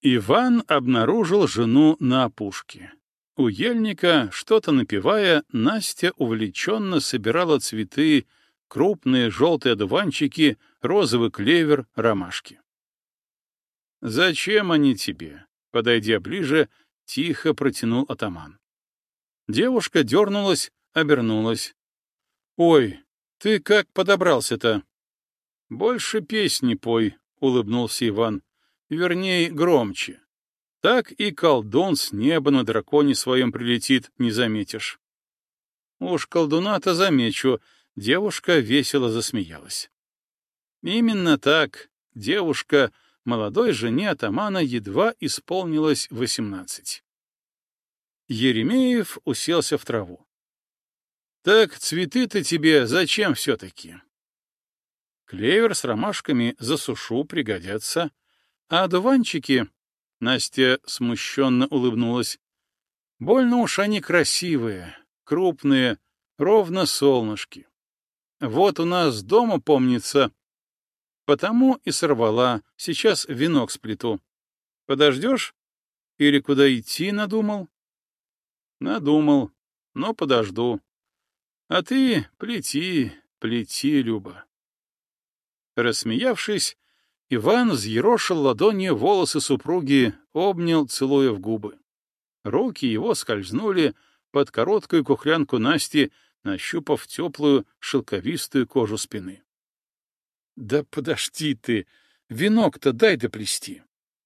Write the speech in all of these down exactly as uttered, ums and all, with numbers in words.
Иван обнаружил жену на опушке. У ельника, что-то напевая, Настя увлеченно собирала цветы, крупные желтые одуванчики, розовый клевер, ромашки. «Зачем они тебе?» — подойдя ближе, тихо протянул атаман. Девушка дернулась, обернулась. «Ой, ты как подобрался-то?» «Больше песни пой», — улыбнулся Иван. «Верней, громче. Так и колдун с неба на драконе своем прилетит, не заметишь». «Уж колдуна-то замечу», — девушка весело засмеялась. Именно так, девушка, молодой жене атамана едва исполнилось восемнадцать. Еремеев уселся в траву. «Так цветы-то тебе зачем все-таки?» «Клевер с ромашками засушу, пригодятся. А одуванчики...» — Настя смущенно улыбнулась. «Больно уж они красивые, крупные, ровно солнышки. Вот у нас дома, помнится, потому и сорвала, сейчас венок сплету. Подождешь? Или куда идти надумал?» «Надумал, но подожду. А ты плети, плети, Люба». Рассмеявшись, Иван взъерошил ладонью волосы супруги, обнял, целуя в губы. Руки его скользнули под короткую кухлянку Насти, нащупав теплую шелковистую кожу спины. «Да подожди ты, венок-то дай доплести».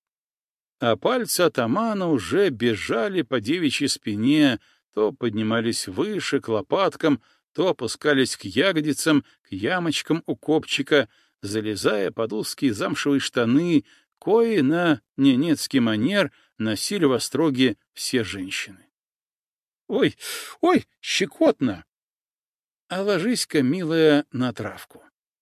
А пальцы атамана уже бежали по девичьей спине, то поднимались выше, к лопаткам, то опускались к ягодицам, к ямочкам у копчика, залезая под узкие замшевые штаны, кои на ненецкий манер носили в остроге все женщины. «Ой, ой, щекотно!» «А ложись-ка, милая, на травку».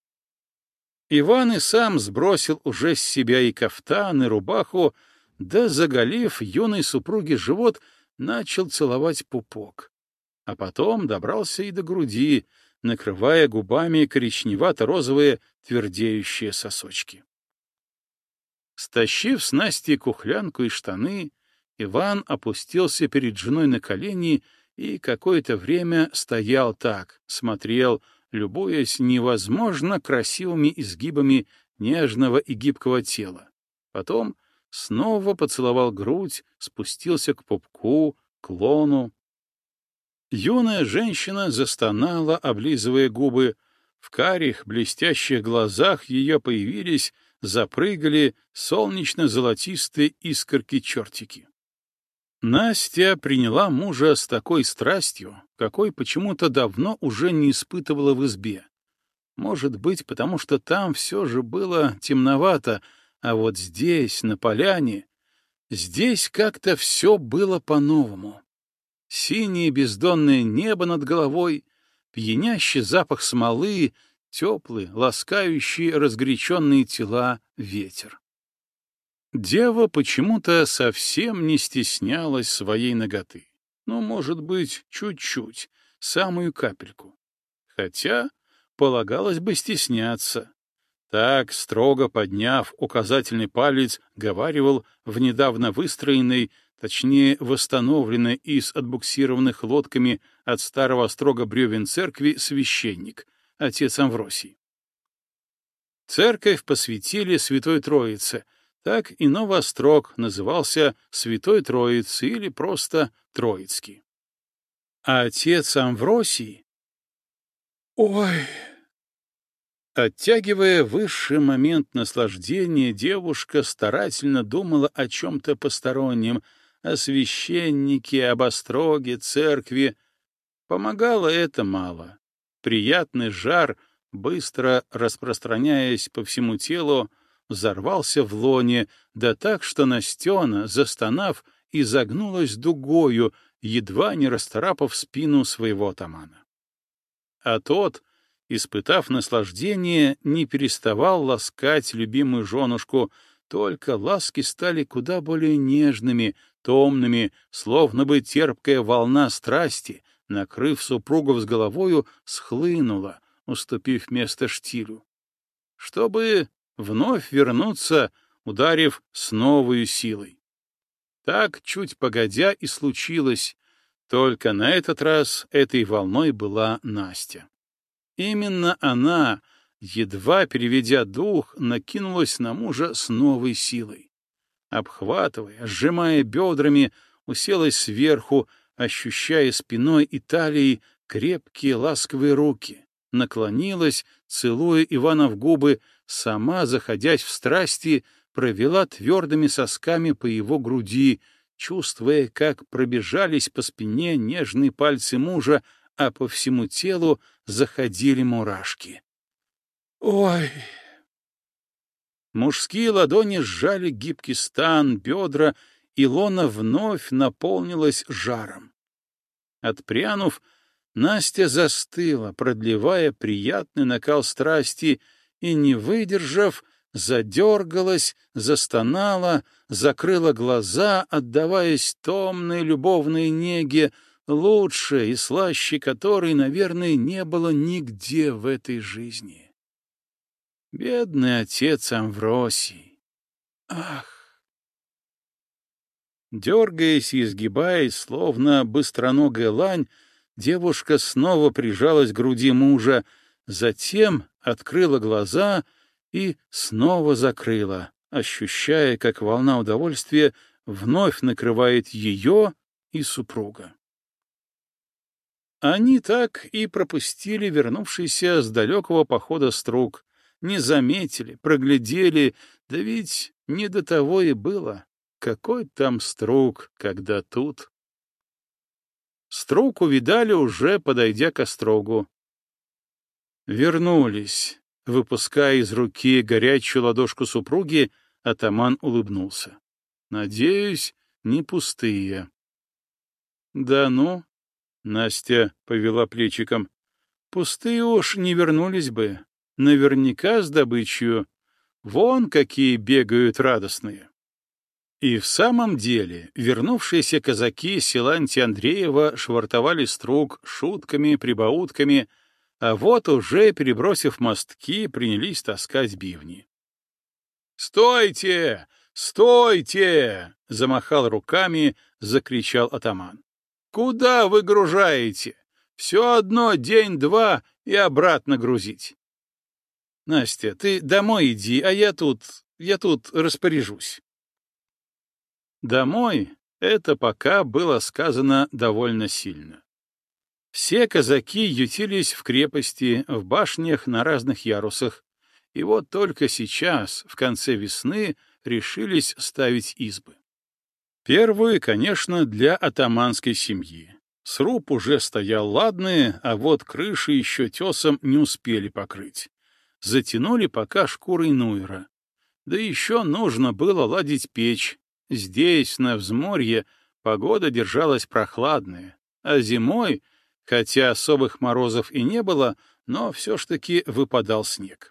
Иван и сам сбросил уже с себя и кафтан, и рубаху, да, заголив юной супруге живот, начал целовать пупок. А потом добрался и до груди, накрывая губами коричневато-розовые твердеющие сосочки. Стащив с Насти кухлянку и штаны, Иван опустился перед женой на колени и какое-то время стоял так, смотрел, любуясь невозможно красивыми изгибами нежного и гибкого тела. Потом снова поцеловал грудь, спустился к пупку, к лону. Юная женщина застонала, облизывая губы. В карих, блестящих глазах ее появились, запрыгали солнечно-золотистые искорки-чертики. Настя приняла мужа с такой страстью, какой почему-то давно уже не испытывала в избе. Может быть, потому что там все же было темновато, а вот здесь, на поляне, здесь как-то все было по-новому. Синее бездонное небо над головой, пьянящий запах смолы, теплый, ласкающий разгоряченные тела ветер. Дева почему-то совсем не стеснялась своей наготы. Ну, может быть, чуть-чуть, самую капельку. Хотя полагалось бы стесняться. Так, строго подняв указательный палец, говаривал в недавно выстроенной, точнее, восстановленной из отбуксированных лодками от старого острога бревен церкви священник, отец Амвросий. Церковь посвятили Святой Троице, так и новоострог назывался Святой Троицы или просто Троицкий. А отец Амвросий... Ой... Оттягивая высший момент наслаждения, девушка старательно думала о чем-то постороннем, о священнике, об остроге, церкви. Помогало это мало. Приятный жар, быстро распространяясь по всему телу, взорвался в лоне, да так, что Настена, застонав, изогнулась дугою, едва не расцарапав спину своего атамана. А тот, испытав наслаждение, не переставал ласкать любимую женушку, только ласки стали куда более нежными, томными, словно бы терпкая волна страсти, накрыв супругов с головою, схлынула, уступив место штилю. Чтобы вновь вернуться, ударив с новой силой. Так, чуть погодя, и случилось, только на этот раз этой волной была Настя. Именно она, едва переведя дух, накинулась на мужа с новой силой. Обхватывая, сжимая бедрами, уселась сверху, ощущая спиной и талией крепкие ласковые руки, наклонилась, целуя Ивана в губы, сама, заходясь в страсти, провела твердыми сосками по его груди, чувствуя, как пробежались по спине нежные пальцы мужа, а по всему телу заходили мурашки. «Ой!» Мужские ладони сжали гибкий стан, бедра, и лона вновь наполнилась жаром. Отпрянув, Настя застыла, продлевая приятный накал страсти, и, не выдержав, задергалась, застонала, закрыла глаза, отдаваясь томной любовной неге, лучше и слаще которой, наверное, не было нигде в этой жизни. Бедный отец Амвросий! Ах! Дергаясь и изгибаясь, словно быстроногая лань, девушка снова прижалась к груди мужа, затем открыла глаза и снова закрыла, ощущая, как волна удовольствия вновь накрывает ее и супруга. Они так и пропустили вернувшийся с далекого похода струк, не заметили, проглядели, да ведь не до того и было. Какой там струк, когда тут? Струк увидали уже, подойдя к острогу. Вернулись. Выпуская из руки горячую ладошку супруги, атаман улыбнулся. Надеюсь, не пустые. Да ну, Настя повела плечиком. Пустые уж не вернулись бы. Наверняка с добычей. Вон какие бегают радостные. И в самом деле вернувшиеся казаки Силантия Андреева швартовали струк шутками, прибаутками, а вот уже, перебросив мостки, принялись таскать бивни. «Стойте! Стойте!» — замахал руками, закричал атаман. «Куда вы гружаете? Все одно день-два и обратно грузить». «Настя, ты домой иди, а я тут, я тут распоряжусь». Домой — это пока было сказано довольно сильно. Все казаки ютились в крепости, в башнях на разных ярусах, и вот только сейчас, в конце весны, решились ставить избы. Первую, конечно, для атаманской семьи. Сруб уже стоял ладный, а вот крыши еще тесом не успели покрыть. Затянули пока шкурой нуера. Да еще нужно было ладить печь. Здесь, на взморье, погода держалась прохладная, а зимой, хотя особых морозов и не было, но все ж таки выпадал снег.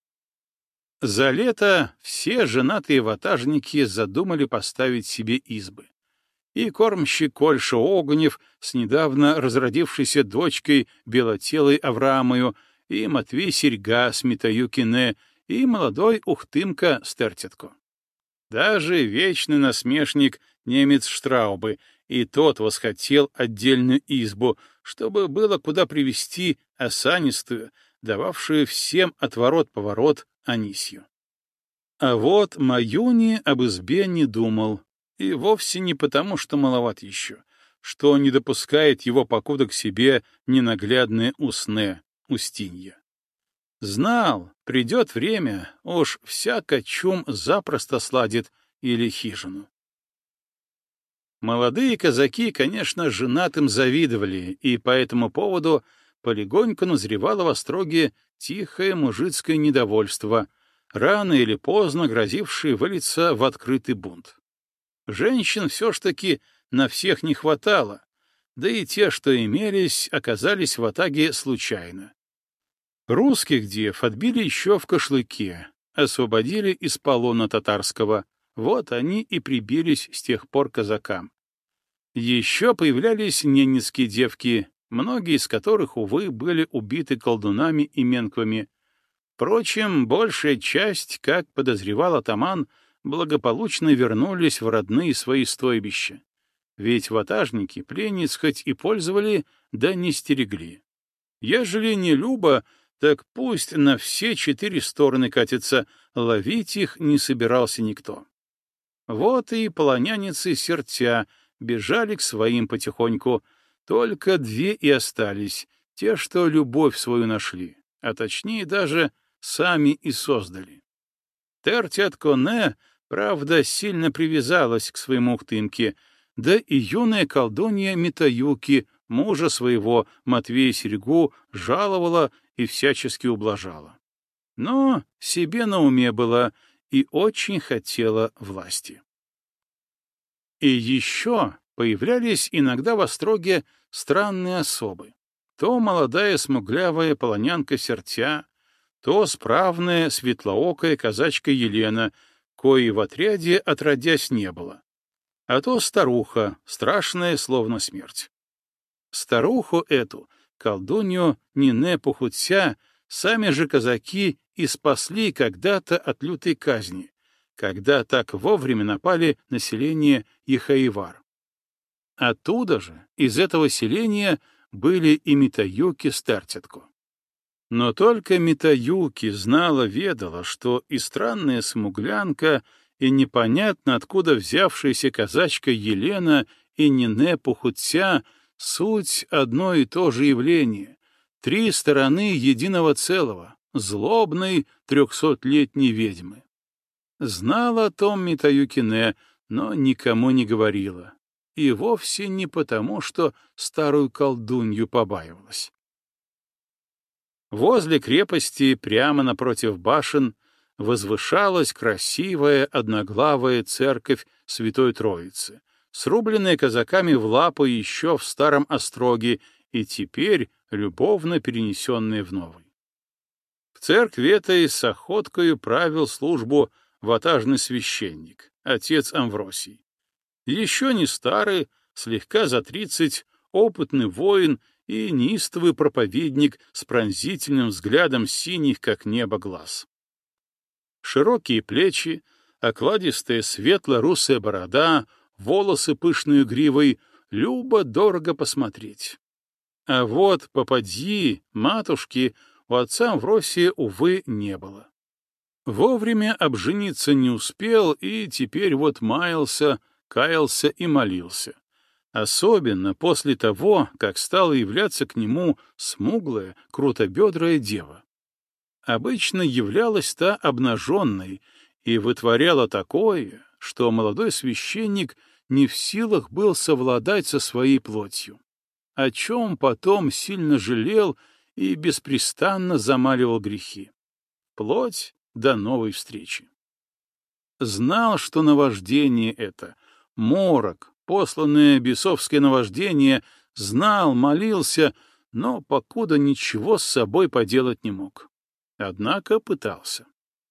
За лето все женатые ватажники задумали поставить себе избы. И кормщик Кольша Огнев с недавно разродившейся дочкой белотелой Авраамою, и Матвей Серьга с Митаю Кине, и молодой Ухтымка Стертятко. Даже вечный насмешник немец Штраубы, и тот восхотел отдельную избу, чтобы было куда привезти осанистую, дававшую всем отворот-поворот Анисью. А вот Маюни об избе не думал, и вовсе не потому, что маловат еще, что не допускает его покуда к себе ненаглядное Усне, Устинья. Знал, придет время, уж всяко чум запросто сладит или хижину. Молодые казаки, конечно, женатым завидовали, и по этому поводу полегоньку назревало в остроге тихое мужицкое недовольство, рано или поздно грозившее вылиться в открытый бунт. Женщин все ж таки на всех не хватало, да и те, что имелись, оказались в атаге случайно. Русских дев отбили еще в Кошлыке, освободили из полона татарского, вот они и прибились с тех пор к казакам. Еще появлялись ненецкие девки, многие из которых, увы, были убиты колдунами и менквами. Впрочем, большая часть, как подозревал атаман, благополучно вернулись в родные свои стойбища. Ведь ватажники пленниц хоть и пользовали, да не стерегли. Ежели не любо, так пусть на все четыре стороны катится, ловить их не собирался никто. Вот и полоняницы сердца бежали к своим потихоньку, только две и остались, те, что любовь свою нашли, а точнее даже сами и создали. Тертят-Коне, правда, сильно привязалась к своему Ухтымке, да и юная колдунья Митаюки, мужа своего, Матвея Серегу, жаловала и всячески ублажала. Но себе на уме была и очень хотела власти. И еще появлялись иногда в остроге странные особы. То молодая смуглявая полонянка Сертя, то справная светлоокая казачка Елена, коей в отряде отродясь не было, а то старуха, страшная, словно смерть. Старуху эту, колдунью Нине Пухутся, сами же казаки и спасли когда-то от лютой казни, когда так вовремя напали на селение Ехаивар. Оттуда же, из этого селения, были и Митаюки с Тертятко. Но только Митаюки знала-ведала, что и странная смуглянка, и непонятно откуда взявшаяся казачка Елена и Нине Пухутся — суть одно и то же явление, три стороны единого целого, злобной трехсотлетней ведьмы. Знала о том Митаюкине, но никому не говорила, и вовсе не потому, что старую колдунью побаивалась. Возле крепости, прямо напротив башен, возвышалась красивая одноглавая церковь Святой Троицы, срубленная казаками в лапу еще в старом остроге и теперь любовно перенесенная в новый. В церкви этой с охоткою правил службу ватажный священник, отец Амвросий. Еще не старый, слегка за тридцать, опытный воин и неистовый проповедник с пронзительным взглядом синих, как небо, глаз. Широкие плечи, окладистая светло-русая борода, волосы пышной гривой, любо-дорого посмотреть. А вот попадьи, матушки, у отца Амвросия, увы, не было. Вовремя обжениться не успел и теперь вот маялся, каялся и молился. Особенно после того, как стала являться к нему смуглая, крутобедрая дева. Обычно являлась та обнаженной и вытворяла такое, что молодой священник не в силах был совладать со своей плотью, о чем потом сильно жалел и беспрестанно замаливал грехи. Плоть до новой встречи. Знал, что наваждение это, морок, посланное бесовское наваждение, знал, молился, но покуда ничего с собой поделать не мог. Однако пытался.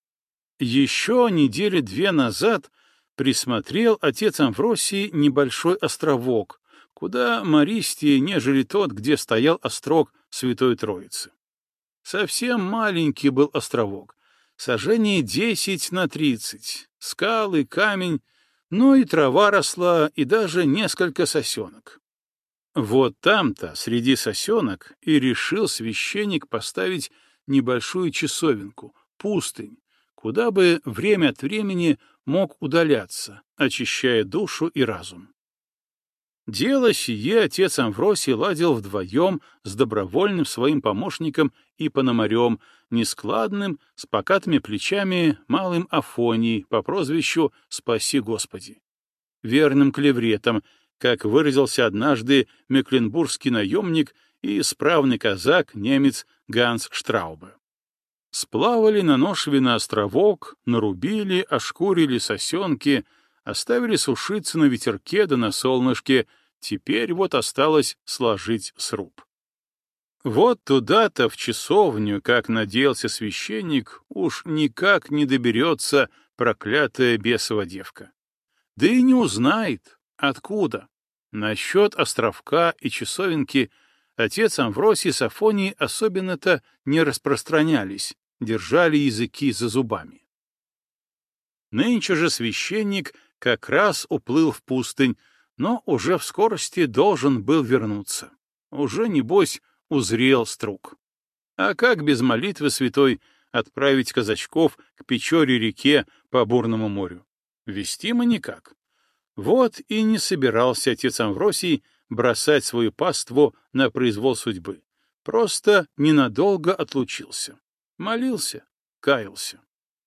Еще недели две назад присмотрел отец Амвросий небольшой островок, куда мористее, нежели тот, где стоял острог Святой Троицы. Совсем маленький был островок, сажений десять на тридцать, скалы, камень, но и трава росла, и даже несколько сосенок. Вот там-то, среди сосенок, и решил священник поставить небольшую часовенку, пустынь, куда бы время от времени мог удаляться, очищая душу и разум. Дело сие отец Амвросий ладил вдвоем с добровольным своим помощником и пономарем, нескладным, с покатыми плечами, малым Афонией по прозвищу «Спаси Господи», верным клевретом, как выразился однажды мекленбургский наемник и справный казак, немец Ганс Штраубе. Сплавали на Ношве на островок, нарубили, ошкурили сосенки, оставили сушиться на ветерке да на солнышке, теперь вот осталось сложить сруб. Вот туда-то, в часовню, как надеялся священник, уж никак не доберется проклятая бесова девка. Да и не узнает, откуда. Насчет островка и часовенки отец Амвросий с Афонией особенно-то не распространялись, держали языки за зубами. Нынче же священник как раз уплыл в пустынь, но уже в скорости должен был вернуться. Уже, небось, узрел струк. А как без молитвы святой отправить казачков к Печоре-реке по бурному морю? Вестимо никак. Вот и не собирался отец Амвросий бросать свою паству на произвол судьбы. Просто ненадолго отлучился. Молился, каялся.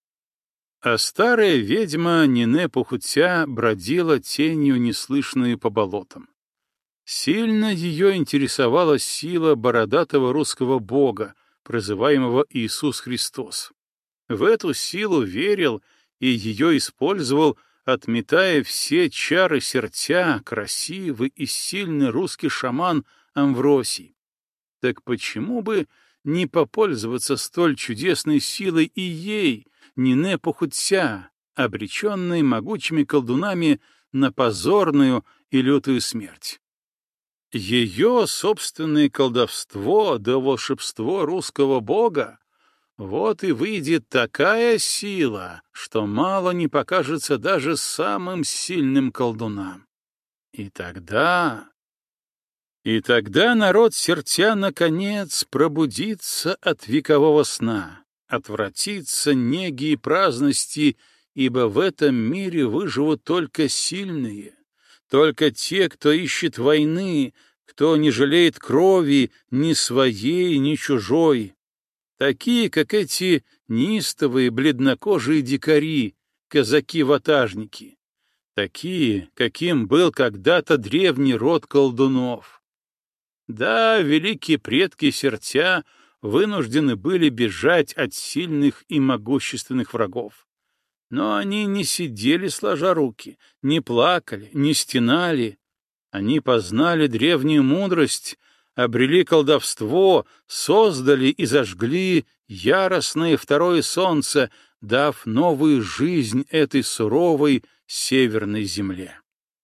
А старая ведьма Нине Похутя бродила тенью, неслышную по болотам. Сильно ее интересовала сила бородатого русского бога, прозываемого Иисус Христос. В эту силу верил и ее использовал, отметая все чары сердца, красивый и сильный русский шаман Амвросий. Так почему бы не попользоваться столь чудесной силой и ей, Нине Похутя, обреченной могучими колдунами на позорную и лютую смерть? Ее собственное колдовство да волшебство русского бога — вот и выйдет такая сила, что мало не покажется даже самым сильным колдунам. И тогда... И тогда народ сердца наконец пробудится от векового сна, отвратится неги и праздности, ибо в этом мире выживут только сильные, только те, кто ищет войны, кто не жалеет крови ни своей, ни чужой, такие, как эти неистовые бледнокожие дикари, казаки-ватажники, такие, каким был когда-то древний род колдунов. Да, великие предки сердца вынуждены были бежать от сильных и могущественных врагов. Но они не сидели сложа руки, не плакали, не стенали. Они познали древнюю мудрость, обрели колдовство, создали и зажгли яростное второе солнце, дав новую жизнь этой суровой северной земле.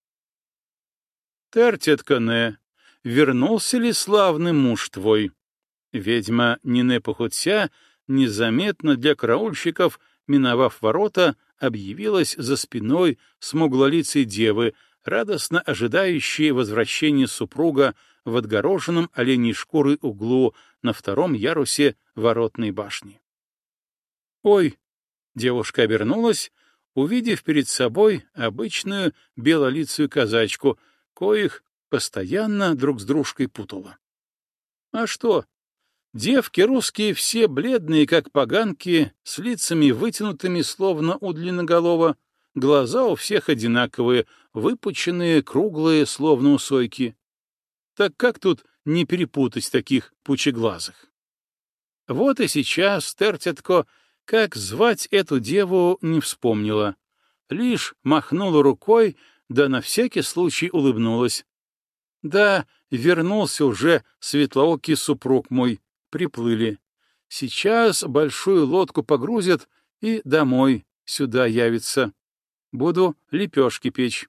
Тертеткане, вернулся ли славный муж твой? Ведьма Нине Похутя, незаметно для караульщиков, миновав ворота, объявилась за спиной смуглолицей девы, радостно ожидающей возвращения супруга в отгороженном оленей шкурой углу на втором ярусе воротной башни. «Ой!» — девушка обернулась, увидев перед собой обычную белолицую казачку, коих постоянно друг с дружкой путала. А что? Девки русские все бледные, как поганки, с лицами вытянутыми, словно у длинноголова, глаза у всех одинаковые, выпученные, круглые, словно у сойки. Так как тут не перепутать таких пучеглазых? Вот и сейчас Тертятко, как звать эту деву, не вспомнила. Лишь махнула рукой, да на всякий случай улыбнулась. Да, вернулся уже светлоокий супруг мой, приплыли. Сейчас большую лодку погрузят и домой сюда явится. Буду лепешки печь.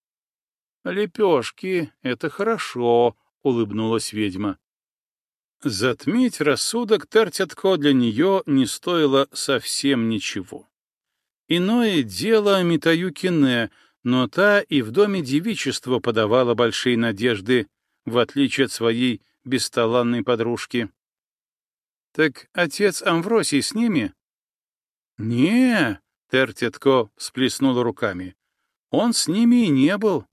Лепешки — это хорошо, — улыбнулась ведьма. Затмить рассудок Тертятко для нее не стоило совсем ничего. Иное дело Митаюкине, но та и в доме девичества подавала большие надежды, в отличие от своей бесталанной подружки. Так отец Амвросий с ними? Не, Тертятко всплеснула руками. Он с ними и не был.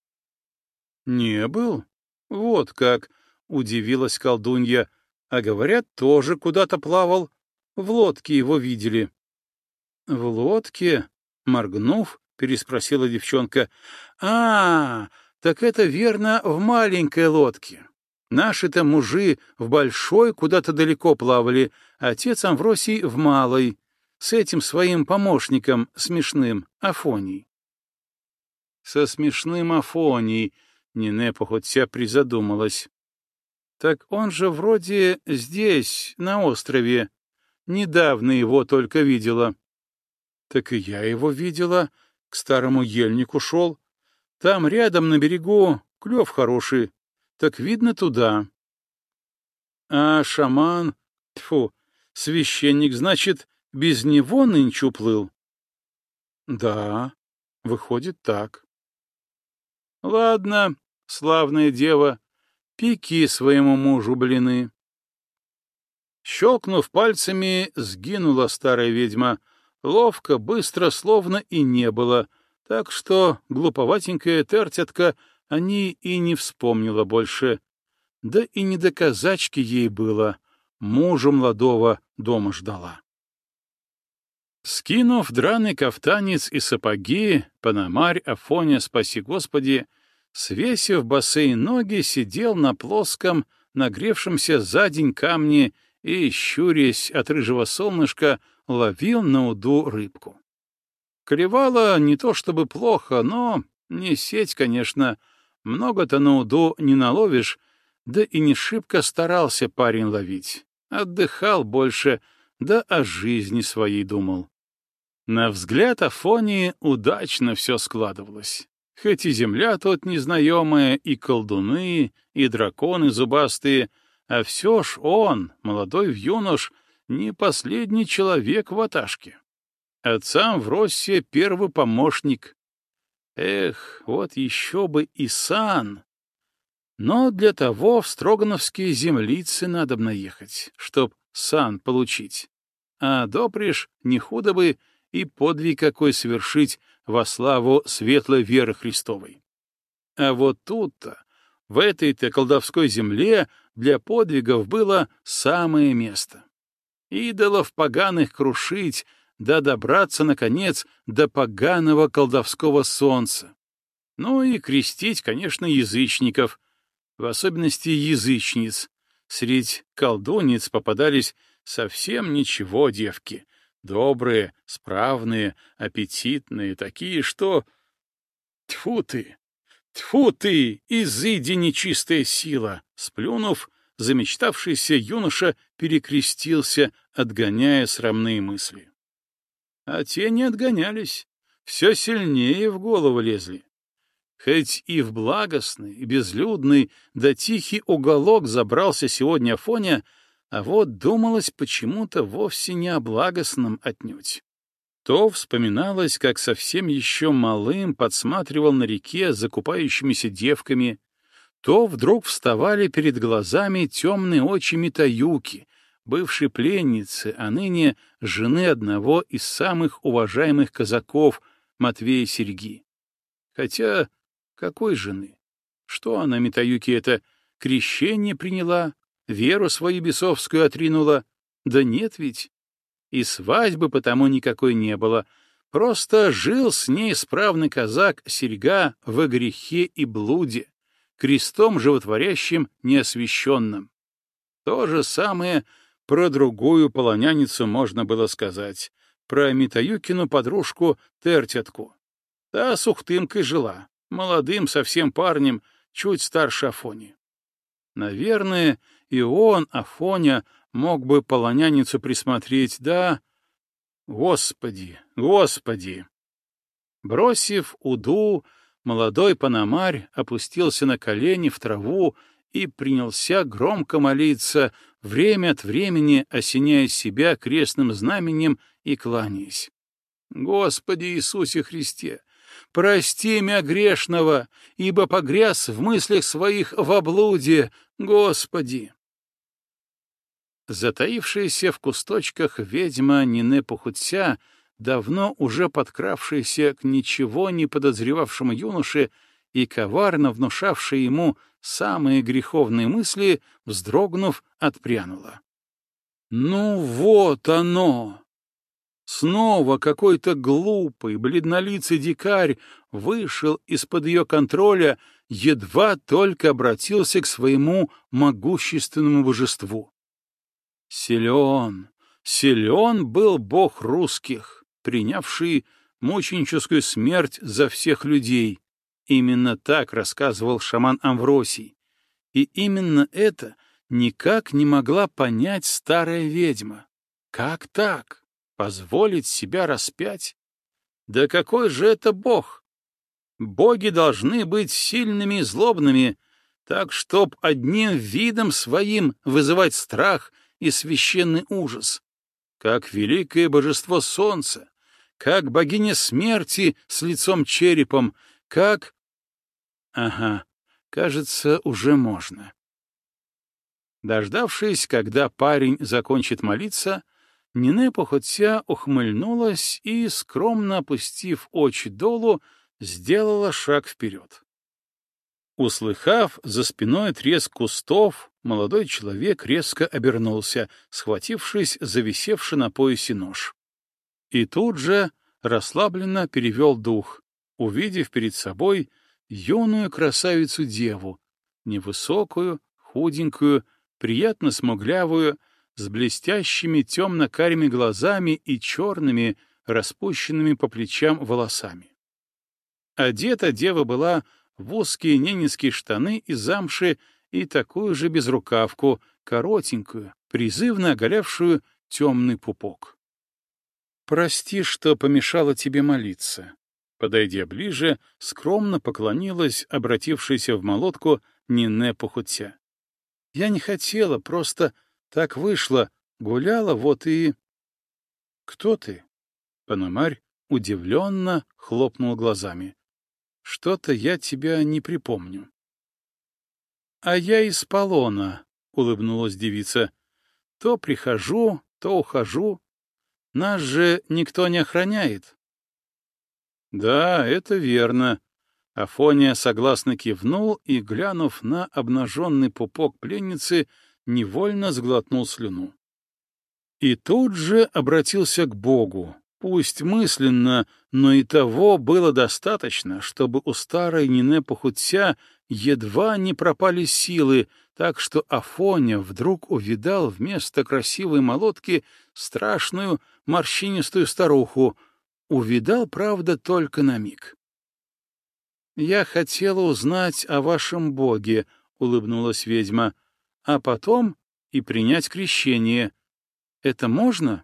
Не был? Вот как, удивилась колдунья. А говорят, тоже куда-то плавал. В лодке его видели. В лодке? Моргнув, переспросила девчонка. А, так это верно в маленькой лодке. Наши-то мужи в большой куда-то далеко плавали, отец Амвросий в малой, с этим своим помощником смешным, Афонией. Со смешным Афонией, Нине Похутя призадумалась. Так он же вроде здесь, на острове. Недавно его только видела. Так и я его видела, к старому ельнику шел. Там рядом на берегу клев хороший, так видно туда. А шаман, тьфу, священник, значит, без него нынче уплыл? Да, выходит так. Ладно, славная дева, пеки своему мужу блины. Щелкнув пальцами, сгинула старая ведьма. Ловко, быстро, словно и не было, так что глуповатенькая тертятка о ней и не вспомнила больше. Да и не до казачки ей было, мужа молодого дома ждала. Скинув драный кафтанец и сапоги, Пономарь Афоня, спаси Господи, свесив босые ноги, сидел на плоском, нагревшемся за день камне и, щурясь от рыжего солнышка, ловил на уду рыбку. Клевало не то чтобы плохо, но не сеть, конечно, много-то на уду не наловишь, да и не шибко старался парень ловить. Отдыхал больше, да о жизни своей думал. На взгляд Афонии удачно все складывалось. Хоть и земля тут незнаемая, и колдуны, и драконы зубастые, а все ж он, молодой юнош, не последний человек в ватажке. Отцам в России первый помощник. Эх, вот еще бы и сан. Но для того в Строгановские землицы надобно ехать, чтоб сан получить. А допрежь не худо бы и подвиг какой совершить во славу светлой веры Христовой. А вот тут-то, в этой-то колдовской земле, для подвигов было самое место. Идолов поганых крушить, да добраться, наконец, до поганого колдовского солнца. Ну и крестить, конечно, язычников, в особенности язычниц. Средь колдунниц попадались совсем ничего девки, добрые, справные, аппетитные, такие, что... Тьфу ты! Тьфу ты! Изыди нечистая сила! Сплюнув, замечтавшийся юноша перекрестился, отгоняя срамные мысли. А те не отгонялись, все сильнее в голову лезли. Хоть и в благостный, безлюдный, да тихий уголок забрался сегодня Афоня, а вот думалось почему-то вовсе не о благостном отнюдь. То вспоминалось, как совсем еще малым подсматривал на реке за купающимися девками, то вдруг вставали перед глазами темные очи Митаюки, бывшей пленницы, а ныне жены одного из самых уважаемых казаков, Матвея Серьги. Хотя какой жены? Что она, Митаюки, это, крещение приняла, веру свою бесовскую отринула? Да нет ведь. И свадьбы потому никакой не было. Просто жил с ней справный казак Серьга во грехе и блуде, крестом животворящим неосвященным. То же самое про другую полоняницу можно было сказать, про Митаюкину подружку Тертятку. Та с Ухтымкой жила, молодым совсем парнем, чуть старше Афони. Наверное, и он, Афоня, мог бы полоняницу присмотреть, да... Господи, Господи! Бросив уду, молодой Пономарь опустился на колени в траву и принялся громко молиться, время от времени осеняя себя крестным знаменем и кланяясь. Господи Иисусе Христе! Прости мя грешного, ибо погряз в мыслях своих во блуде, Господи!» Затаившаяся в кусточках ведьма Нине Пухутся, давно уже подкравшаяся к ничего не подозревавшему юноше и коварно внушавшая ему самые греховные мысли, вздрогнув, отпрянула. «Ну вот оно!» Снова какой-то глупый, бледнолицый дикарь вышел из-под ее контроля, едва только обратился к своему могущественному божеству. Силен, силен был бог русских, принявший мученическую смерть за всех людей. Именно так рассказывал шаман Амвросий. И именно это никак не могла понять старая ведьма. Как так? Позволить себя распять? Да какой же это бог? Боги должны быть сильными и злобными, так, чтоб одним видом своим вызывать страх и священный ужас, как великое божество солнца, как богиня смерти с лицом-черепом, как... Ага, кажется, уже можно. Дождавшись, когда парень закончит молиться, Нинэ Похотся ухмыльнулась и, скромно опустив очи долу, сделала шаг вперед. Услыхав за спиной треск кустов, молодой человек резко обернулся, схватившись за висевший на поясе нож. И тут же расслабленно перевел дух, увидев перед собой юную красавицу-деву, невысокую, худенькую, приятно смуглявую, с блестящими темно-карими глазами и черными, распущенными по плечам волосами. Одета дева была в узкие ненецкие штаны из замши и такую же безрукавку, коротенькую, призывно оголявшую темный пупок. «Прости, что помешала тебе молиться». Подойдя ближе, скромно поклонилась обратившаяся в молотку Нинэ Похотся. «Я не хотела, просто так вышло, гуляла, вот и...» «Кто ты?» Пономарь удивленно хлопнул глазами. «Что-то я тебя не припомню». «А я из Полона», — улыбнулась девица. «То прихожу, то ухожу. Нас же никто не охраняет». «Да, это верно». Афоня согласно кивнул и, глянув на обнаженный пупок пленницы, невольно сглотнул слюну. И тут же обратился к Богу. Пусть мысленно, но и того было достаточно, чтобы у старой Нинэ Похотся едва не пропали силы, так что Афоня вдруг увидал вместо красивой молотки страшную морщинистую старуху. Увидал, правда, только на миг. «Я хотела узнать о вашем боге», — улыбнулась ведьма, — «а потом и принять крещение. Это можно?»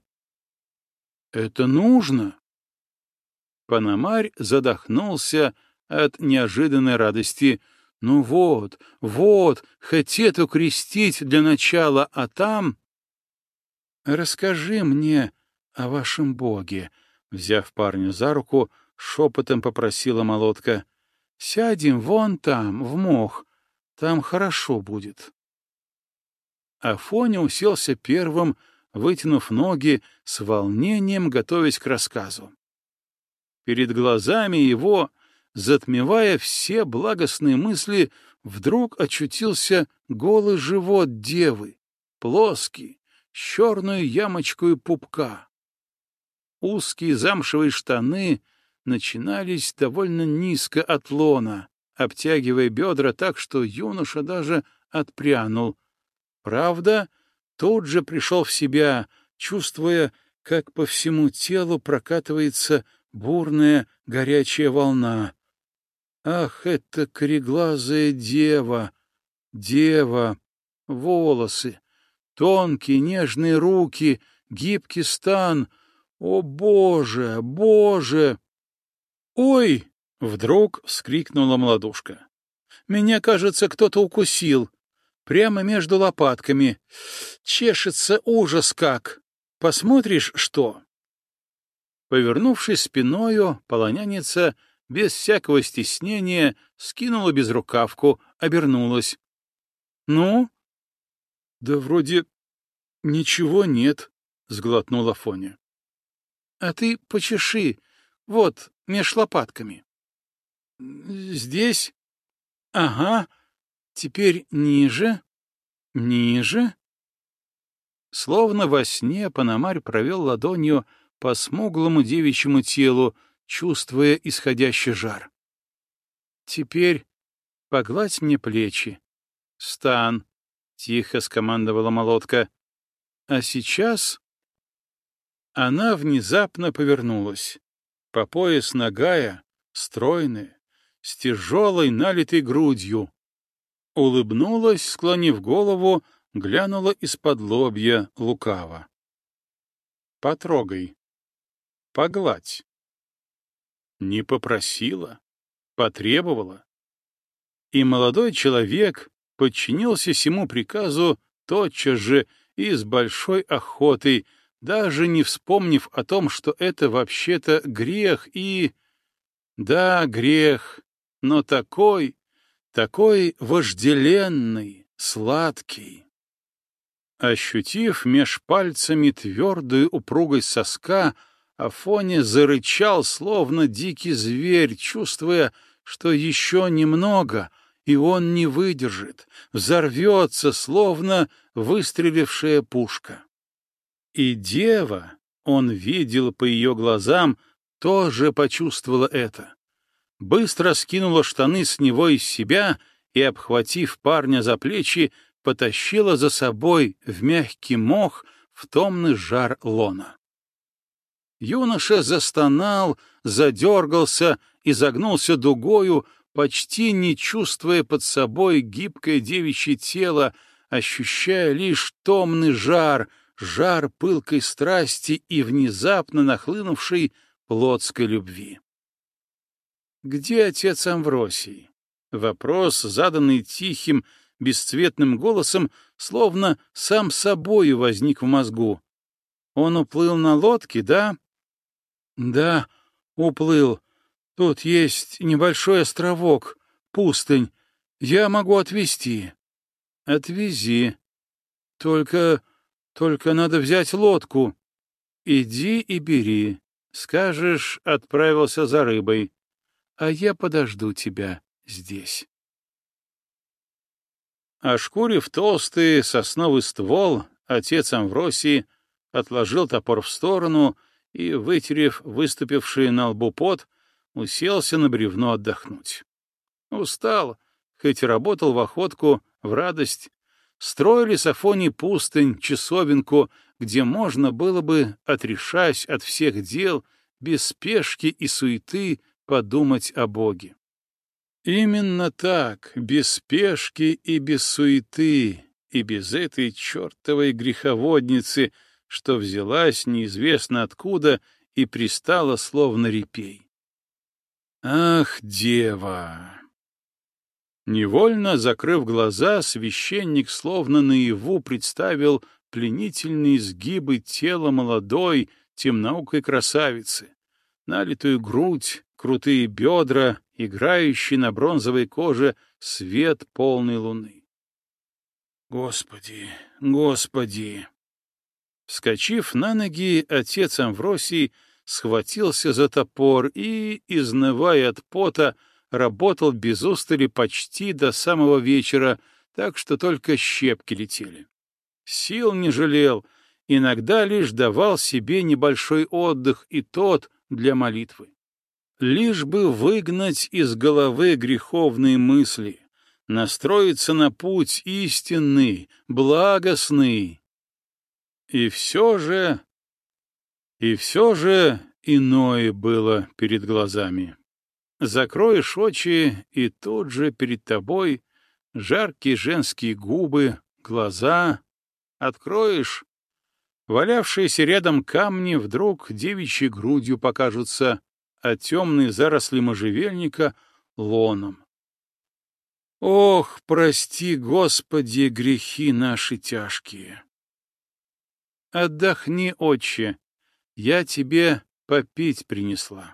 «Это нужно!» Пономарь задохнулся от неожиданной радости. «Ну вот, вот, хотеть крестить для начала, а там...» «Расскажи мне о вашем боге», — взяв парня за руку, шепотом попросила молотка. «Сядем вон там, в мох, там хорошо будет». Афоня уселся первым, вытянув ноги, с волнением готовясь к рассказу. Перед глазами его, затмевая все благостные мысли, вдруг очутился голый живот девы, плоский, с черную ямочкой пупка. Узкие замшевые штаны начинались довольно низко от лона, обтягивая бедра так, что юноша даже отпрянул. Правда, тут же пришел в себя, чувствуя, как по всему телу прокатывается бурная горячая волна. Ах, это кореглазая дева! Дева! Волосы! Тонкие нежные руки! Гибкий стан! О, Боже! Боже! «Ой!» — вдруг вскрикнула молодушка. «Меня, кажется, кто-то укусил. Прямо между лопатками. Чешется ужас как! Посмотришь, что?» Повернувшись спиною, полоняница без всякого стеснения скинула безрукавку, обернулась. «Ну?» «Да вроде ничего нет», — сглотнула Фоня. «А ты почеши, вот, меж лопатками». «Здесь? Ага. Теперь ниже, ниже». Словно во сне Пономарь провел ладонью по смуглому девичьему телу, чувствуя исходящий жар. «Теперь погладь мне плечи. Стан», — тихо скомандовала молотка. «А сейчас...» Она внезапно повернулась. По пояс нагая, стройная, с тяжелой налитой грудью. Улыбнулась, склонив голову, глянула из-под лобья лукаво. «Потрогай. Погладь». Не попросила, потребовала. И молодой человек подчинился сему приказу тотчас же и с большой охотой, даже не вспомнив о том, что это вообще-то грех и... Да, грех, но такой, такой вожделенный, сладкий. Ощутив меж пальцами твердую упругость соска, Афоня зарычал, словно дикий зверь, чувствуя, что еще немного, и он не выдержит, взорвется, словно выстрелившая пушка. И дева, он видел по ее глазам, тоже почувствовала это. Быстро скинула штаны с него из себя и, обхватив парня за плечи, потащила за собой в мягкий мох в томный жар лона. Юноша застонал, задергался и загнулся дугою, почти не чувствуя под собой гибкое девичье тело, ощущая лишь томный жар, жар пылкой страсти и внезапно нахлынувшей плотской любви. «Где отец Амвросий?» Вопрос, заданный тихим, бесцветным голосом, словно сам собою возник в мозгу. «Он уплыл на лодке, да?» «Да, уплыл. Тут есть небольшой островок, пустынь. Я могу отвезти». «Отвези. Только... только надо взять лодку. Иди и бери. Скажешь, отправился за рыбой. А я подожду тебя здесь». Ошкурив толстый сосновый ствол, отец Амвросий отложил топор в сторону и, вытерев выступивший на лбу пот, уселся на бревно отдохнуть. Устал, хоть и работал в охотку, в радость. Строили с Афоней пустынь, часовенку, где можно было бы, отрешась от всех дел, без спешки и суеты, подумать о Боге. Именно так, без спешки и без суеты, и без этой чертовой греховодницы, что взялась неизвестно откуда и пристала словно репей. Ах, дева! Невольно закрыв глаза, священник словно наяву представил пленительные изгибы тела молодой, темноокой красавицы, налитую грудь, крутые бедра, играющий на бронзовой коже свет полной луны. Господи, Господи! Вскочив на ноги, отец Амвросий схватился за топор и, изнывая от пота, работал без устали почти до самого вечера, так что только щепки летели. Сил не жалел, иногда лишь давал себе небольшой отдых, и тот для молитвы. Лишь бы выгнать из головы греховные мысли, настроиться на путь истинный, благостный. И все же, и все же иное было перед глазами. Закроешь очи, и тут же перед тобой жаркие женские губы, глаза. Откроешь, валявшиеся рядом камни вдруг девичьей грудью покажутся, а темные заросли можжевельника — лоном. Ох, прости, Господи, грехи наши тяжкие! Отдохни, отче, я тебе попить принесла.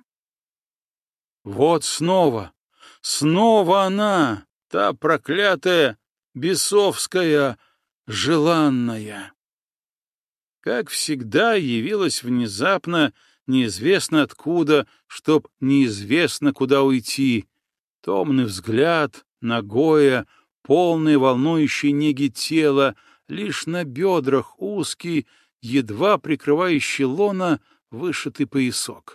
Вот снова, снова она, та проклятая, бесовская, желанная. Как всегда, явилась внезапно, неизвестно откуда, чтоб неизвестно куда уйти. Томный взгляд, нагое, полное волнующей неги тела, лишь на бедрах узкий, едва прикрывающий лона, вышитый поясок.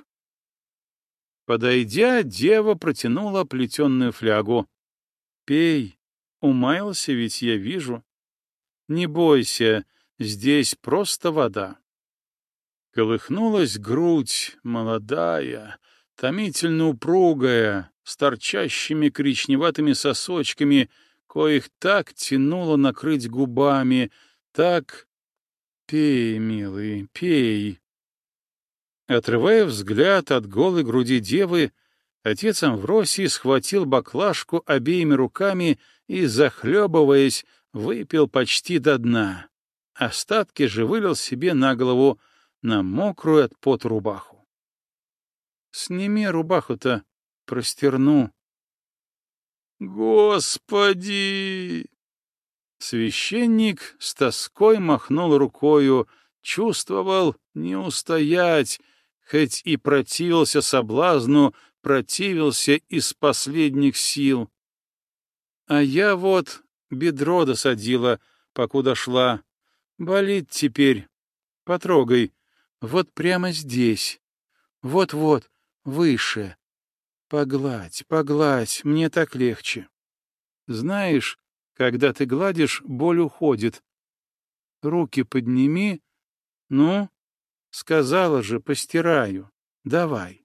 Подойдя, дева протянула плетеную флягу. «Пей, умаялся ведь, я вижу. Не бойся, здесь просто вода». Колыхнулась грудь, молодая, томительно упругая, с торчащими коричневатыми сосочками, коих так тянуло накрыть губами, так... Пей, милый, пей. Отрывая взгляд от голой груди девы, отец Амвросий схватил баклажку обеими руками и, захлебываясь, выпил почти до дна. Остатки же вылил себе на голову, на мокрую от пота рубаху. «Сними рубаху-то, простерну». «Господи!» Священник с тоской махнул рукою, чувствовал не устоять, хоть и противился соблазну, противился из последних сил. А я вот бедро досадила, покуда шла. Болит теперь. Потрогай. Вот прямо здесь. Вот-вот, выше. Погладь, погладь, мне так легче. Знаешь, когда ты гладишь, боль уходит. Руки подними. Ну, сказала же, постираю. Давай.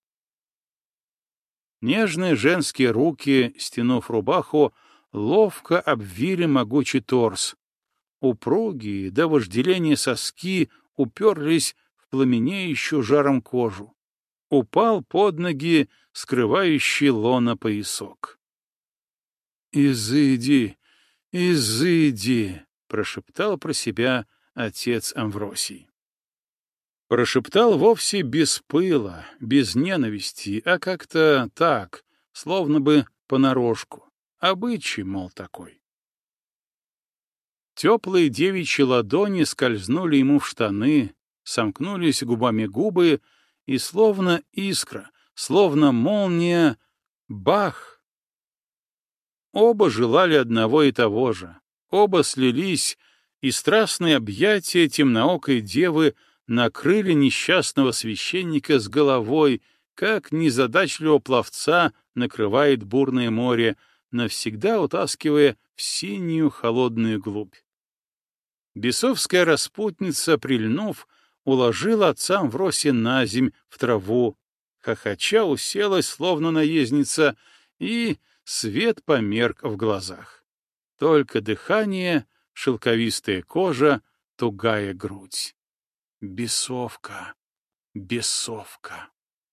Нежные женские руки, стянув рубаху, ловко обвили могучий торс. Упругие до вожделения соски уперлись в пламенеющую жаром кожу. Упал под ноги скрывающий лона поясок. «Изыди, изыди!» — прошептал про себя отец Амвросий. Прошептал вовсе без пыла, без ненависти, а как-то так, словно бы понарошку. Обычай, мол, такой. Теплые девичьи ладони скользнули ему в штаны, сомкнулись губами губы, и словно искра, словно молния, бах! Оба желали одного и того же, оба слились, и страстные объятия темноокой девы накрыли несчастного священника с головой, как незадачливого пловца накрывает бурное море, навсегда утаскивая в синюю холодную глубь. Бесовская распутница, прильнув, уложила отца Амвросия на земь в траву, хохоча уселась, словно наездница, и свет померк в глазах. Только дыхание, шелковистая кожа, тугая грудь. Бесовка, бесовка.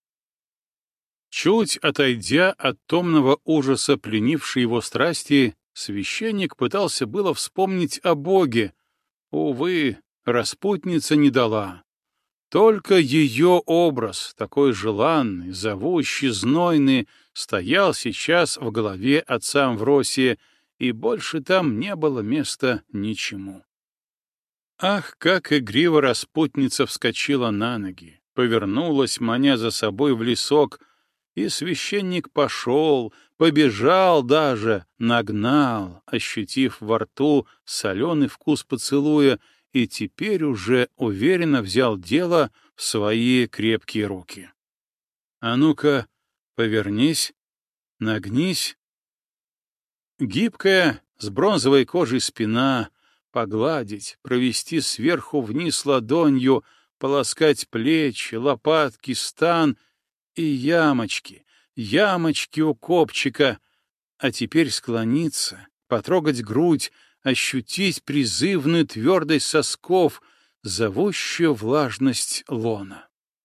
Чуть отойдя от томного ужаса, пленившей его страсти, священник пытался было вспомнить о Боге. Увы, распутница не дала. Только ее образ, такой желанный, зовущий, знойный, стоял сейчас в голове отца Амвросия, и больше там не было места ничему. Ах, как игриво распутница вскочила на ноги, повернулась, маня за собой в лесок, и священник пошел, побежал даже, нагнал, ощутив во рту соленый вкус поцелуя, и теперь уже уверенно взял дело в свои крепкие руки. А ну-ка, повернись, нагнись. Гибкая, с бронзовой кожей спина, погладить, провести сверху вниз ладонью, полоскать плечи, лопатки, стан и ямочки, ямочки у копчика, а теперь склониться, потрогать грудь, ощутить призывную твердость сосков, зовущую влажность лона.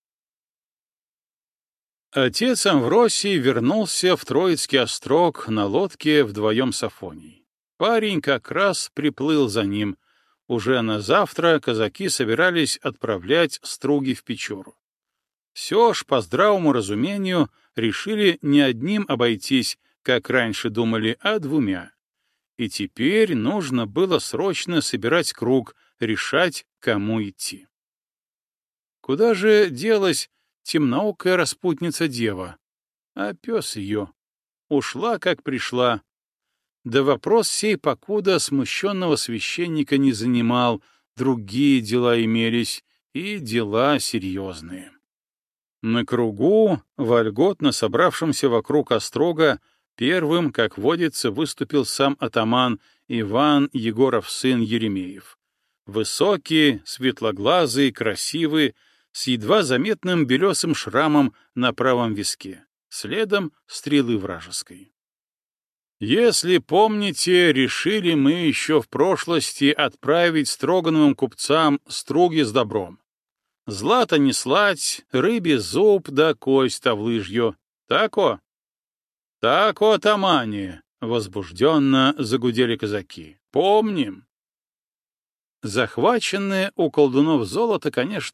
Отец Амвросий вернулся в Троицкий острог на лодке вдвоем с Афонией. Парень как раз приплыл за ним. Уже на завтра казаки собирались отправлять струги в Печору. Все ж, по здравому разумению, решили не одним обойтись, как раньше думали, а двумя. И теперь нужно было срочно собирать круг, решать, кому идти. Куда же делась темноокая распутница-дева? А пес ее. Ушла, как пришла. Да вопрос сей покуда смущенного священника не занимал, другие дела имелись, и дела серьезные. На кругу, вольготно собравшемся вокруг острога, первым, как водится, выступил сам атаман Иван Егоров сын Еремеев. Высокий, светлоглазый, красивый, с едва заметным белесым шрамом на правом виске, следом стрелы вражеской. Если помните, решили мы еще в прошлости отправить Строгановым купцам струги с добром. Злато не слать, рыбе зуб да кость тавлыжью. Тако? Тако, атамане, возбужденно загудели казаки. Помним. Захваченное у колдунов золото, конечно,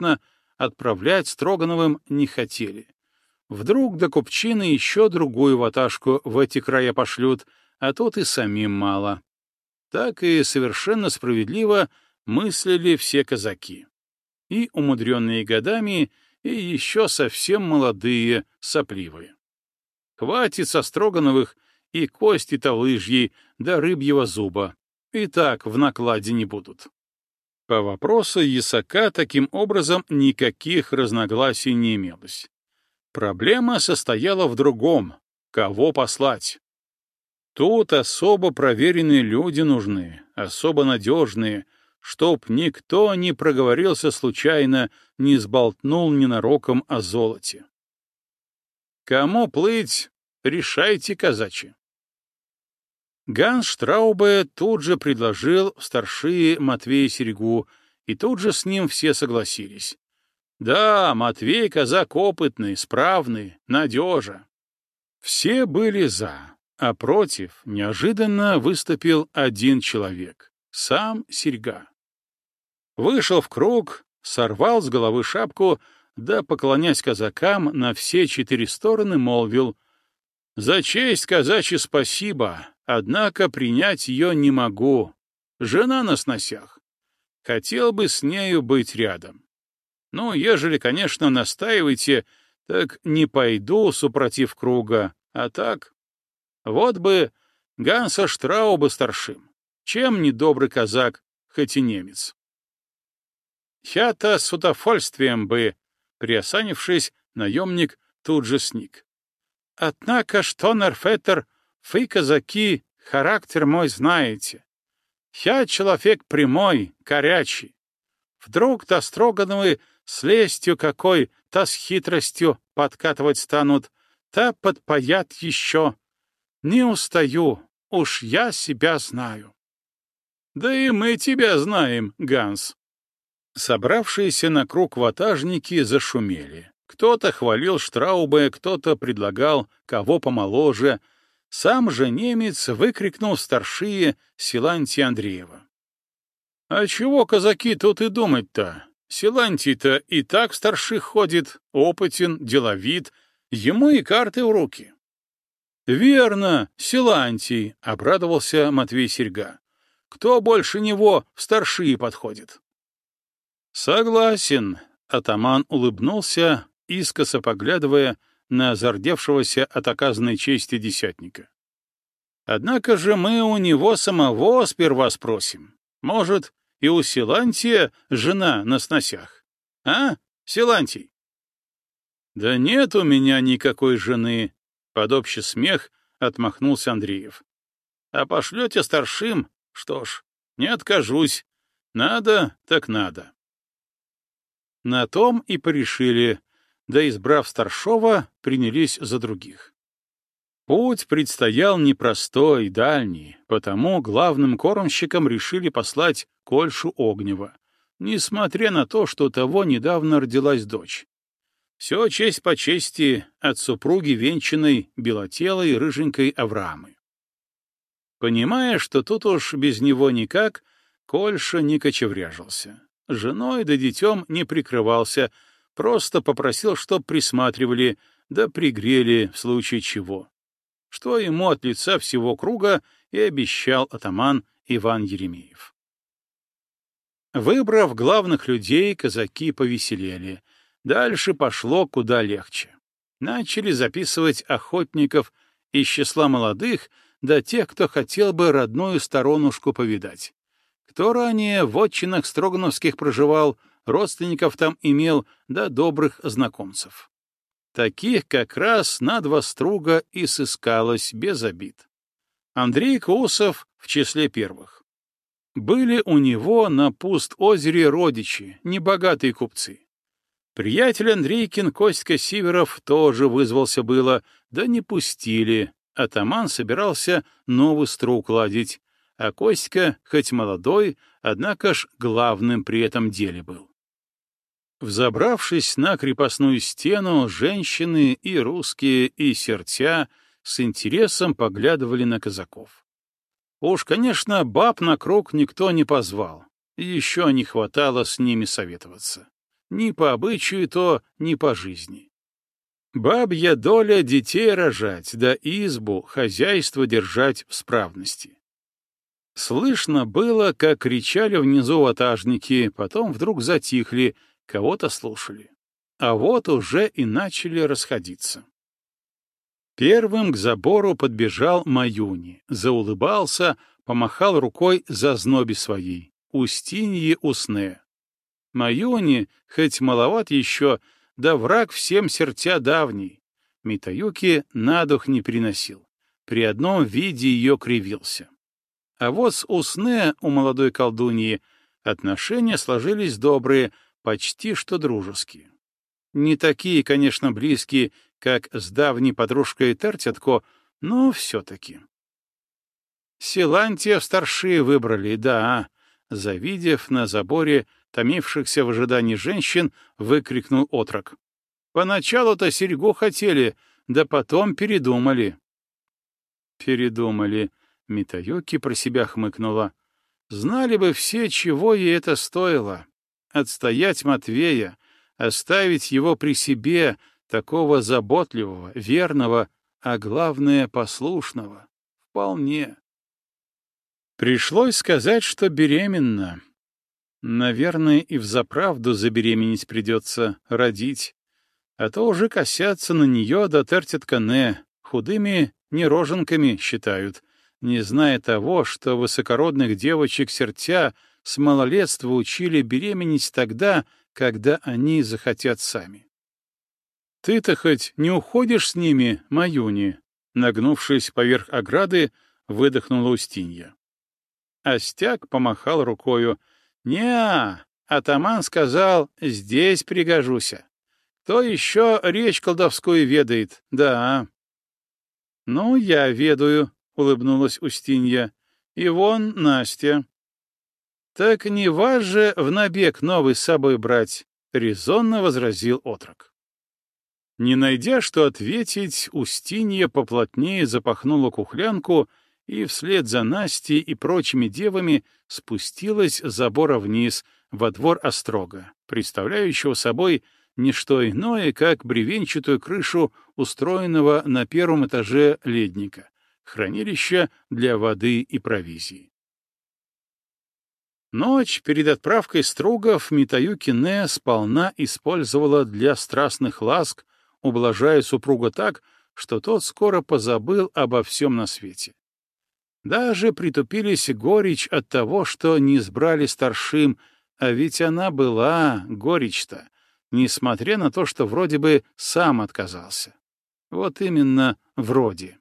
отправлять Строгановым не хотели. Вдруг до купчины еще другую ваташку в эти края пошлют, а тут и самим мало. Так и совершенно справедливо мыслили все казаки. И умудренные годами, и еще совсем молодые, сопливые. Хватит со Строгановых и кости-то лыжьи, да рыбьего зуба. И так в накладе не будут. По вопросу ясака таким образом никаких разногласий не имелось. Проблема состояла в другом — кого послать. Тут особо проверенные люди нужны, особо надежные, чтоб никто не проговорился случайно, не сболтнул ненароком о золоте. Кому плыть, решайте, казачи. Ганс Штраубе тут же предложил в старшие Матвея Серегу, и тут же с ним все согласились. Да, Матвей казак опытный, справный, надежа. Все были за, а против неожиданно выступил один человек — сам Серьга. Вышел в круг, сорвал с головы шапку, да, поклонясь казакам, на все четыре стороны молвил: «За честь, казачьи, спасибо, однако принять ее не могу. Жена на сносях. Хотел бы с нею быть рядом. Ну, ежели, конечно, настаиваете, так не пойду, супротив круга, а так... Вот бы Ганса Штрауба старшим. Чем не добрый казак, хоть и немец?» «Я-то с удовольствием бы», — приосанившись, наемник тут же сник. «Однако, что, Нерфеттер, вы, казаки, характер мой знаете. Я человек прямой, горячий. Вдруг-то Строгановы с лестью какой, та с хитростью подкатывать станут, та подпаят еще. Не устаю, уж я себя знаю». «Да и мы тебя знаем, Ганс». Собравшиеся на круг ватажники зашумели. Кто-то хвалил Штраубе, кто-то предлагал кого помоложе. Сам же немец выкрикнул старшие Силантия Андреева. «А чего, казаки, тут и думать-то? Силантий-то и так старших ходит, опытен, деловит, ему и карты в руки». «Верно, Силантий», — обрадовался Матвей Серьга. «Кто больше него в старшие подходит?» «Согласен», — атаман улыбнулся, искоса поглядывая на зардевшегося от оказанной чести десятника. «Однако же мы у него самого сперва спросим. Может, и у Силантия жена на сносях? А, Силантий?» «Да нет у меня никакой жены», — под общий смех отмахнулся Андреев. «А пошлете старшим? Что ж, не откажусь. Надо, так надо». На том и порешили, да, избрав старшова, принялись за других. Путь предстоял непростой, дальний, потому главным кормщиком решили послать Кольшу Огнева, несмотря на то, что у того недавно родилась дочь. Все честь по чести от супруги венчанной, белотелой, рыженькой Авраамы. Понимая, что тут уж без него никак, Кольша не кочевряжился. Женой да детем не прикрывался, просто попросил, чтоб присматривали, да пригрели в случае чего. Что ему от лица всего круга и обещал атаман Иван Еремеев. Выбрав главных людей, казаки повеселели. Дальше пошло куда легче. Начали записывать охотников из числа молодых, да тех, кто хотел бы родную сторонушку повидать. Кто ранее в отчинах строгановских проживал, родственников там имел, да добрых знакомцев. Таких как раз на два струга и сыскалось без обид. Андрей Кусов в числе первых. Были у него на Пуст-озере родичи, небогатые купцы. Приятель Андрейкин Костька Сиверов тоже вызвался было, да не пустили. Атаман собирался новый струк ладить, а Костька, хоть молодой, однако ж главным при этом деле был. Взобравшись на крепостную стену, женщины и русские, и сертя с интересом поглядывали на казаков. Уж, конечно, баб на круг никто не позвал, еще не хватало с ними советоваться. ни по обычаю то, ни по жизни. Бабья доля детей рожать, да избу, хозяйство держать в справности. Слышно было, как кричали внизу ватажники, потом вдруг затихли, кого-то слушали. А вот уже и начали расходиться. Первым к забору подбежал Маюни, заулыбался, помахал рукой за зноби своей. Устинье Усне. Маюни, хоть маловат еще, да враг всем сертя давний. Митаюки на дух не приносил. При одном виде ее кривился. А вот с Усне у молодой колдуньи отношения сложились добрые, почти что дружеские. Не такие, конечно, близкие, как с давней подружкой Тертятко, но все-таки. Силантия в старшие выбрали, да. Завидев на заборе томившихся в ожидании женщин, выкрикнул отрок. Поначалу-то серьгу хотели, да потом передумали. Передумали. Митаюки про себя хмыкнула. Знали бы все, чего ей это стоило. Отстоять Матвея, оставить его при себе, такого заботливого, верного, а главное, послушного. Вполне. Пришлось сказать, что беременна. Наверное, и взаправду забеременеть придется, родить. А то уже косятся на нее до Тертяткане, худыми нероженками считают, не зная того, что высокородных девочек сертя с малолетства учили беременеть тогда, когда они захотят сами. «Ты-то хоть не уходишь с ними, Маюни?» Нагнувшись поверх ограды, выдохнула Устинья. Остяк помахал рукою. «Не-а, атаман сказал, здесь пригожуся. Кто еще речь колдовскую ведает, да?» «Ну, я ведаю», — улыбнулась Устинья. «И вон Настя». «Так не вас же в набег новый с собой брать», — резонно возразил отрок. Не найдя, что ответить, Устинья поплотнее запахнула кухлянку и вслед за Настей и прочими девами спустилась с забора вниз, во двор острога, представляющего собой не что иное, как бревенчатую крышу устроенного на первом этаже ледника, хранилища для воды и провизии. Ночь перед отправкой стругов Митаюки Не сполна использовала для страстных ласк, ублажая супруга так, что тот скоро позабыл обо всем на свете. Даже притупились горечь от того, что не избрали старшим, а ведь она была горечь-то, несмотря на то, что вроде бы сам отказался. Вот именно вроде.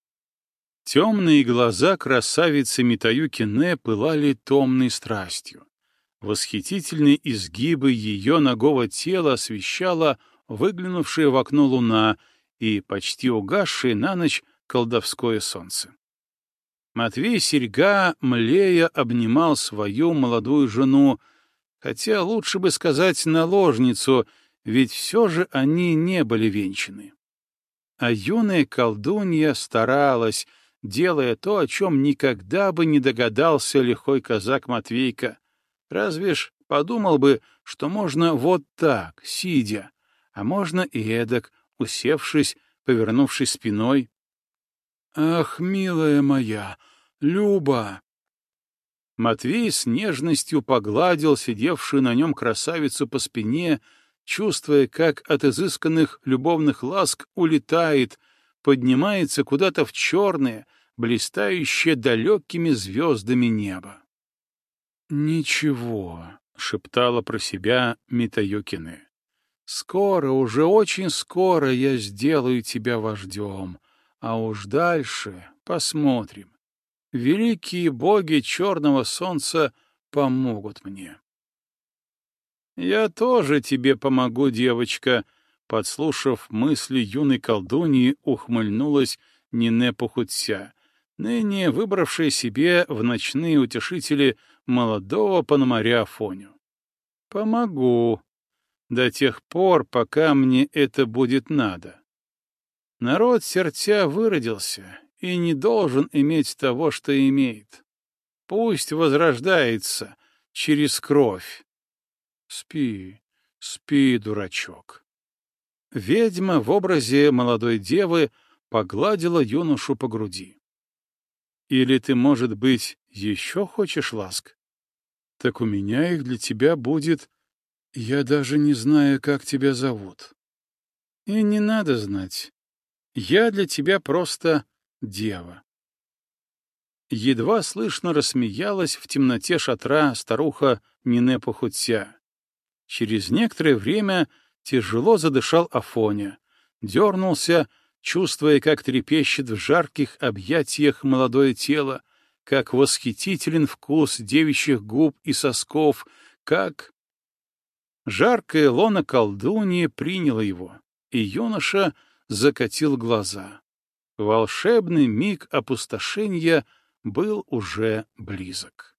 Темные глаза красавицы Митаюки Не пылали томной страстью. Восхитительные изгибы ее нагого тела освещала выглянувшая в окно луна и почти угасшее на ночь колдовское солнце. Матвей Серьга, млея, обнимал свою молодую жену, хотя лучше бы сказать наложницу, ведь все же они не были венчаны. А юная колдунья старалась, делая то, о чем никогда бы не догадался лихой казак Матвейка. Разве ж подумал бы, что можно вот так, сидя, а можно и эдак, усевшись, повернувшись спиной. «Ах, милая моя, Люба!» Матвей с нежностью погладил сидевшую на нем красавицу по спине, чувствуя, как от изысканных любовных ласк улетает, поднимается куда-то в черное, блистающее далекими звездами небо. «Ничего», — шептала про себя Митаюки Не. «Скоро, уже очень скоро я сделаю тебя вождем, а уж дальше посмотрим. Великие боги черного солнца помогут мне». «Я тоже тебе помогу, девочка», — подслушав мысли юной колдуньи, ухмыльнулась Нине Похутся, ныне выбравшая себе в ночные утешители молодого пономаря Афоню. «Помогу. До тех пор, пока мне это будет надо. Народ сертя выродился и не должен иметь того, что имеет. Пусть возрождается через кровь. Спи, Спи, дурачок. Ведьма в образе молодой девы погладила юношу по груди. Или ты, может быть, еще хочешь ласк? Так у меня их для тебя будет... Я даже не знаю, как тебя зовут. И не надо знать. Я для тебя просто дева. Едва слышно рассмеялась в темноте шатра старуха Нинепа Хутся. Через некоторое время тяжело задышал Афоня, дернулся, чувствуя, как трепещет в жарких объятиях молодое тело, как восхитителен вкус девичьих губ и сосков, как... Жаркое лоно колдуньи приняло его, и юноша закатил глаза. Волшебный миг опустошения был уже близок.